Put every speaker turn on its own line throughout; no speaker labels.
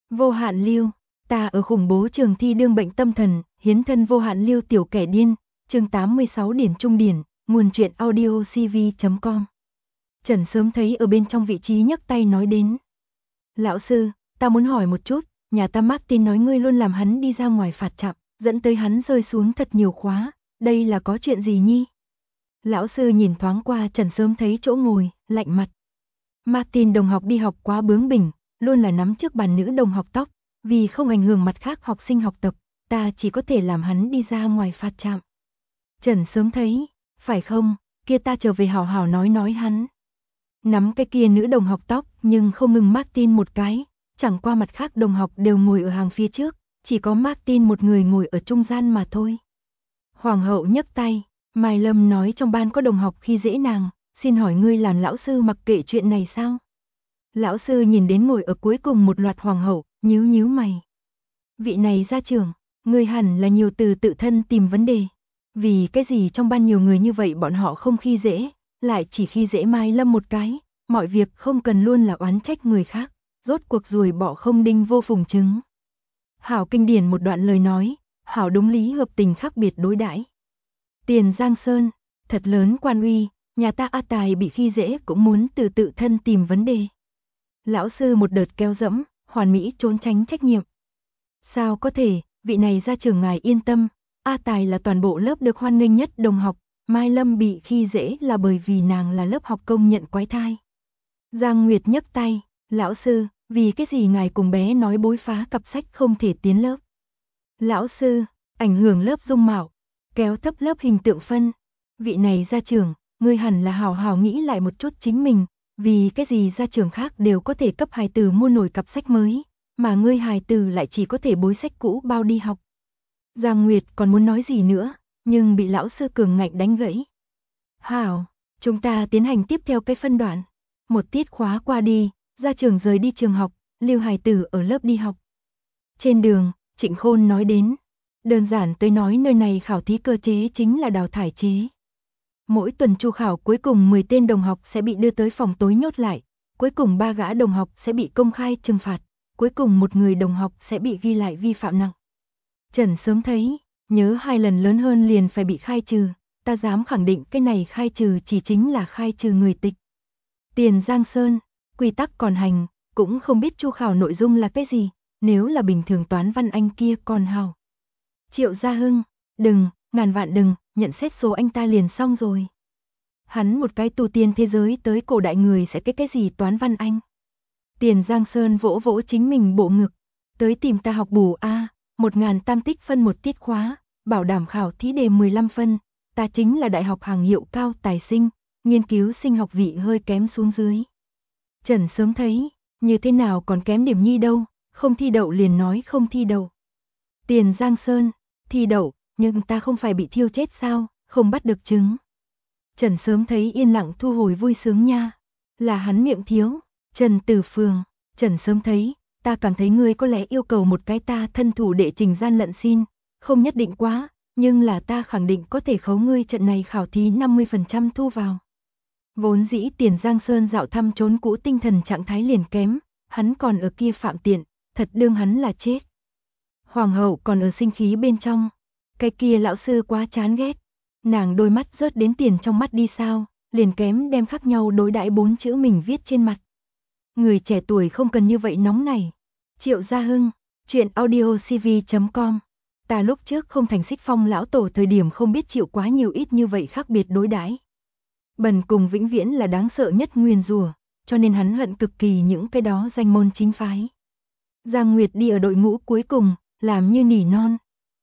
Vô hạn lưu, ta ở khủng bố trường thi đương bệnh tâm thần, hiến thân vô hạn lưu tiểu kẻ điên, chương 86 điển trung điển, nguồn truyện audio cv.com. Trần sớm thấy ở bên trong vị trí nhấc tay nói đến. Lão sư, ta muốn hỏi một chút, nhà ta Martin nói ngươi luôn làm hắn đi ra ngoài phạt chậm, dẫn tới hắn rơi xuống thật nhiều khóa, đây là có chuyện gì nhi? Lão sư nhìn thoáng qua Trần sớm thấy chỗ ngồi, lạnh mặt. Martin đồng học đi học quá bướng bỉnh, luôn là nắm trước bàn nữ đồng học tóc, vì không ảnh hưởng mặt khác học sinh học tập, ta chỉ có thể làm hắn đi ra ngoài phạt chạm. Trần sớm thấy, phải không, kia ta trở về hảo hảo nói hắn. Nắm cái kia nữ đồng học tóc nhưng không ngừng Martin một cái, chẳng qua mặt khác đồng học đều ngồi ở hàng phía trước, chỉ có Martin một người ngồi ở trung gian mà thôi. Hoàng hậu nhấc tay, Mai Lâm nói trong ban có đồng học khi dễ nàng, xin hỏi ngươi làm lão sư mặc kệ chuyện này sao? Lão sư nhìn đến ngồi ở cuối cùng một loạt hoàng hậu, nhíu mày. Vị này gia trưởng, ngươi hẳn là nhiều từ tự thân tìm vấn đề. Vì cái gì trong ban nhiều người như vậy bọn họ không khi dễ, lại chỉ khi dễ Mai Lâm một cái, mọi việc không cần luôn là oán trách người khác, rốt cuộc ruồi bọ không đinh vô phùng trứng. Hảo kinh điển một đoạn lời nói, hảo đúng lý hợp tình khác biệt đối đãi. Tiền Giang Sơn, thật lớn quan uy, nhà ta A Tài bị khi dễ cũng muốn từ tự thân tìm vấn đề. Lão sư một đợt kéo dẫm, hoàn mỹ trốn tránh trách nhiệm. Sao có thể, vị này gia trưởng ngài yên tâm, A Tài là toàn bộ lớp được hoan nghênh nhất đồng học, Mai Lâm bị khi dễ là bởi vì nàng là lớp học công nhận quái thai. Giang Nguyệt nhấc tay, lão sư, vì cái gì ngài cùng bé nói bối phá cặp sách không thể tiến lớp. Lão sư, ảnh hưởng lớp dung mạo, kéo thấp lớp hình tượng phân. Vị này gia trưởng, ngươi hẳn là hào hào nghĩ lại một chút chính mình, vì cái gì gia trưởng khác đều có thể cấp hài tử mua nổi cặp sách mới, mà ngươi hài tử lại chỉ có thể bối sách cũ bao đi học. Giang Nguyệt còn muốn nói gì nữa, nhưng bị lão sư cường ngạnh đánh gãy. Hảo, chúng ta tiến hành tiếp theo cái phân đoạn. Một tiết khóa qua đi, gia trưởng rời đi trường học, lưu hài tử ở lớp đi học. Trên đường, Trịnh Khôn nói đến, đơn giản tới nói nơi này khảo thí cơ chế chính là đào thải chế. Mỗi tuần chu khảo cuối cùng 10 tên đồng học sẽ bị đưa tới phòng tối nhốt lại, cuối cùng 3 gã đồng học sẽ bị công khai trừng phạt, cuối cùng một người đồng học sẽ bị ghi lại vi phạm nặng. Trần sớm thấy, nhớ 2 lần lớn hơn liền phải bị khai trừ, ta dám khẳng định cái này khai trừ chỉ chính là khai trừ người tịch. Tiền Giang Sơn, quy tắc còn hành, cũng không biết chu khảo nội dung là cái gì, nếu là bình thường toán văn anh kia còn hào. Triệu Gia Hưng, đừng, ngàn vạn đừng, nhận xét số anh ta liền xong rồi. Hắn một cái tu tiên thế giới tới cổ đại người sẽ cái gì toán văn anh. Tiền Giang Sơn vỗ vỗ chính mình bộ ngực, tới tìm ta học bù A, 1000 tam tích phân một tiết khóa, bảo đảm khảo thí đề 15 phân, ta chính là đại học hàng hiệu cao tài sinh, nghiên cứu sinh học vị hơi kém xuống dưới. Trần sớm thấy, như thế nào còn kém điểm nhi đâu, không thi đậu liền nói không thi đậu. Tiền Giang Sơn, thi đậu, nhưng ta không phải bị thiêu chết sao, không bắt được trứng. Trần sớm thấy yên lặng thu hồi vui sướng nha, là hắn miệng thiếu. Trần Tử Phường, Trần sớm thấy, ta cảm thấy ngươi có lẽ yêu cầu một cái ta thân thủ đệ trình gian lận xin, không nhất định quá, nhưng là ta khẳng định có thể khấu ngươi trận này khảo thí 50% thu vào. Vốn dĩ Tiền Giang Sơn dạo thăm trốn cũ tinh thần trạng thái liền kém, hắn còn ở kia phạm tiện, thật đương hắn là chết. Hoàng hậu còn ở sinh khí bên trong, cái kia lão sư quá chán ghét, nàng đôi mắt rớt đến tiền trong mắt đi sao, liền kém đem khác nhau đối đãi 4 chữ mình viết trên mặt. Người trẻ tuổi không cần như vậy nóng này. Triệu Gia Hưng, chuyện audio cv.com. Ta lúc trước không thành Xích Phong lão tổ thời điểm không biết chịu quá nhiều ít như vậy khác biệt đối đãi. Bần cùng vĩnh viễn là đáng sợ nhất nguyền rủa, cho nên hắn hận cực kỳ những cái đó danh môn chính phái. Giang Nguyệt đi ở đội ngũ cuối cùng, làm như nỉ non.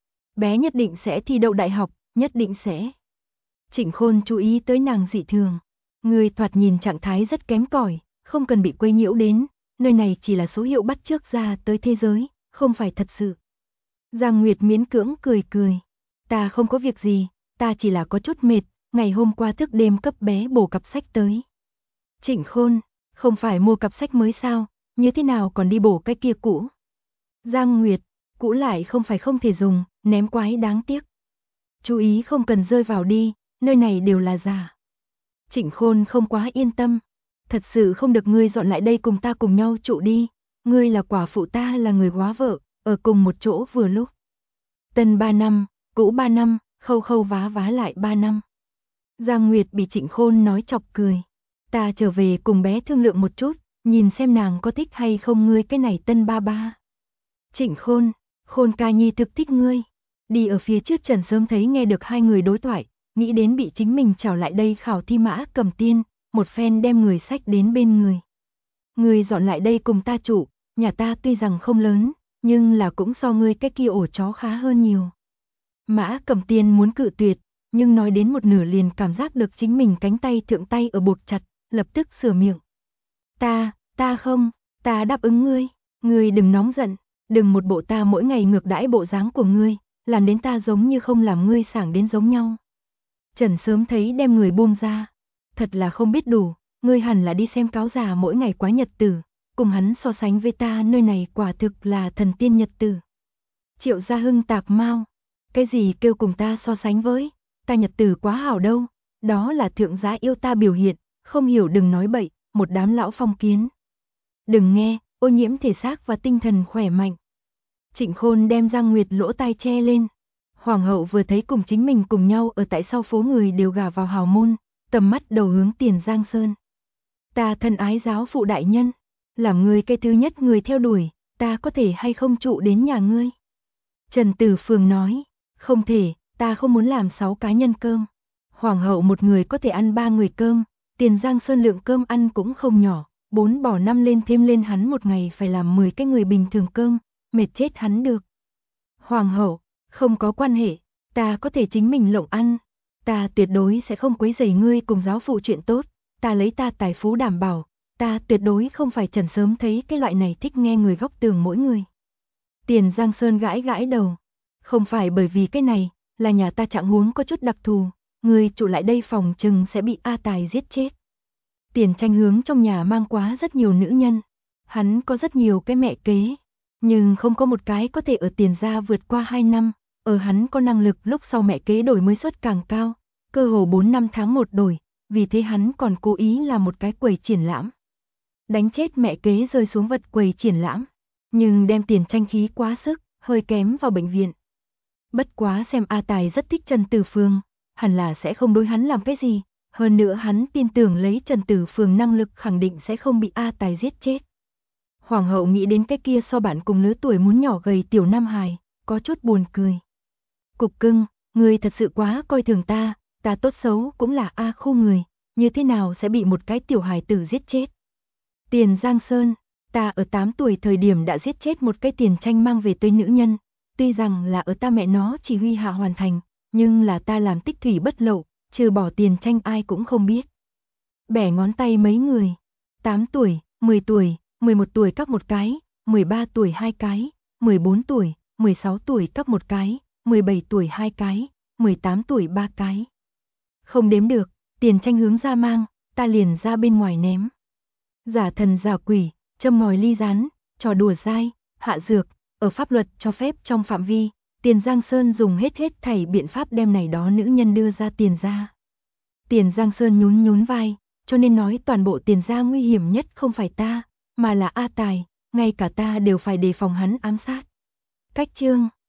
Bé nhất định sẽ thi đậu đại học, nhất định sẽ. Trịnh Khôn chú ý tới nàng dị thường. Người thoạt nhìn trạng thái rất kém cỏi, không cần bị quấy nhiễu đến, nơi này chỉ là số hiệu bắt chước ra tới thế giới, không phải thật sự. Giang Nguyệt miễn cưỡng cười. Ta không có việc gì, ta chỉ là có chút mệt, ngày hôm qua thức đêm cấp bé bổ cặp sách tới. Trịnh Khôn, không phải mua cặp sách mới sao, như thế nào còn đi bổ cái kia cũ. Giang Nguyệt, cũ lại không phải không thể dùng, ném quái đáng tiếc. Chú ý không cần rơi vào đi, nơi này đều là giả. Trịnh Khôn không quá yên tâm, thật sự không được ngươi dọn lại đây cùng ta cùng nhau trụ đi, ngươi là quả phụ, ta là người góa vợ, ở cùng một chỗ vừa lúc. Tân 3 năm, cũ 3 năm, khâu khâu vá vá lại 3 năm. Giang Nguyệt bị Trịnh Khôn nói chọc cười. Ta trở về cùng bé thương lượng một chút, nhìn xem nàng có thích hay không ngươi cái này tân ba ba. Trịnh Khôn, Khôn ca nhi thực thích ngươi. Đi ở phía trước Trần sớm thấy nghe được hai người đối thoại, nghĩ đến bị chính mình trảo lại đây khảo thi Mã Cầm Tiên, một phen đem người sách đến bên người. Ngươi dọn lại đây cùng ta trụ, nhà ta tuy rằng không lớn, nhưng là cũng so ngươi cái kia ổ chó khá hơn nhiều. Mã Cầm Tiên muốn cự tuyệt, nhưng nói đến một nửa liền cảm giác được chính mình cánh tay thượng tay ở buộc chặt, lập tức sửa miệng. Ta không, ta đáp ứng ngươi đừng nóng giận, đừng một bộ ta mỗi ngày ngược đãi bộ dáng của ngươi, làm đến ta giống như không làm ngươi sảng đến giống nhau. Trần sớm thấy đem người buông ra, thật là không biết đủ, ngươi hẳn là đi xem cáo già mỗi ngày quá nhật tử, cùng hắn so sánh với ta nơi này quả thực là thần tiên nhật tử. Triệu Gia Hưng tạc mau, cái gì kêu cùng ta so sánh với, ta nhật tử quá hảo đâu, đó là thượng giá yêu ta biểu hiện, không hiểu đừng nói bậy, một đám lão phong kiến. Đừng nghe, ô nhiễm thể xác và tinh thần khỏe mạnh. Trịnh Khôn đem Giang Nguyệt lỗ tai che lên. Hoàng hậu vừa thấy cùng chính mình cùng nhau ở tại sau phố người đều gả vào hào môn, tầm mắt đầu hướng Tiền Giang Sơn. Ta thân ái giáo phụ đại nhân, làm người cái thứ nhất người theo đuổi, ta có thể hay không trụ đến nhà ngươi? Trần Tử Phường nói, không thể, ta không muốn làm 6 cá nhân cơm. Hoàng hậu một người có thể ăn 3 người cơm, Tiền Giang Sơn lượng cơm ăn cũng không nhỏ, 4 bỏ 5 lên thêm lên hắn một ngày phải làm 10 cái người bình thường cơm, mệt chết hắn được. Hoàng hậu, không có quan hệ, ta có thể chính mình lộng ăn, ta tuyệt đối sẽ không quấy rầy ngươi cùng giáo phụ chuyện tốt, ta lấy ta tài phú đảm bảo, ta tuyệt đối không phải Trần sớm thấy cái loại này thích nghe người góc tường mỗi người. Tiền Giang Sơn gãi gãi đầu, không phải bởi vì cái này, là nhà ta trạng huống có chút đặc thù, người trụ lại đây phòng chừng sẽ bị A Tài giết chết. Tiền Tranh Hướng trong nhà mang quá rất nhiều nữ nhân, hắn có rất nhiều cái mẹ kế, nhưng không có một cái có thể ở Tiền gia vượt qua 2 năm, ở hắn có năng lực lúc sau mẹ kế đổi mới suất càng cao, cơ hồ 4 năm tháng một đổi, vì thế hắn còn cố ý làm một cái quầy triển lãm. Đánh chết mẹ kế rơi xuống vật quầy triển lãm, nhưng đem Tiền Tranh khí quá sức, hơi kém vào bệnh viện. Bất quá xem A Tài rất thích Trần Tử Phương, hẳn là sẽ không đối hắn làm cái gì, hơn nữa hắn tin tưởng lấy Trần Tử Phương năng lực khẳng định sẽ không bị A Tài giết chết. Hoàng hậu nghĩ đến cái kia so bạn cùng lứa tuổi muốn nhỏ gầy tiểu nam hài, có chút buồn cười. Cục cưng, ngươi thật sự quá coi thường ta tốt xấu cũng là A khu người, như thế nào sẽ bị một cái tiểu hài tử giết chết. Tiền Giang Sơn, ta ở 8 tuổi thời điểm đã giết chết một cái Tiền Tranh mang về tới nữ nhân, tuy rằng là ở ta mẹ nó chỉ huy hạ hoàn thành, nhưng là ta làm tích thủy bất lậu, trừ bỏ Tiền Tranh ai cũng không biết. Bẻ ngón tay mấy người, 8 tuổi, 10 tuổi, 11 tuổi các một cái, 13 tuổi 2 cái, 14 tuổi, 16 tuổi các một cái, 17 tuổi 2 cái, 18 tuổi 3 cái. Không đếm được, Tiền Tranh hướng ra mang, ta liền ra bên ngoài ném. Giả thần giả quỷ, châm ngòi ly rán, trò đùa dai, hạ dược, ở pháp luật cho phép trong phạm vi, Tiền Giang Sơn dùng hết thảy biện pháp đem này đó nữ nhân đưa ra Tiền gia. Tiền Giang Sơn nhún nhún vai, cho nên nói toàn bộ Tiền gia nguy hiểm nhất không phải ta, mà là A Tài, ngay cả ta đều phải đề phòng hắn ám sát. Cách chương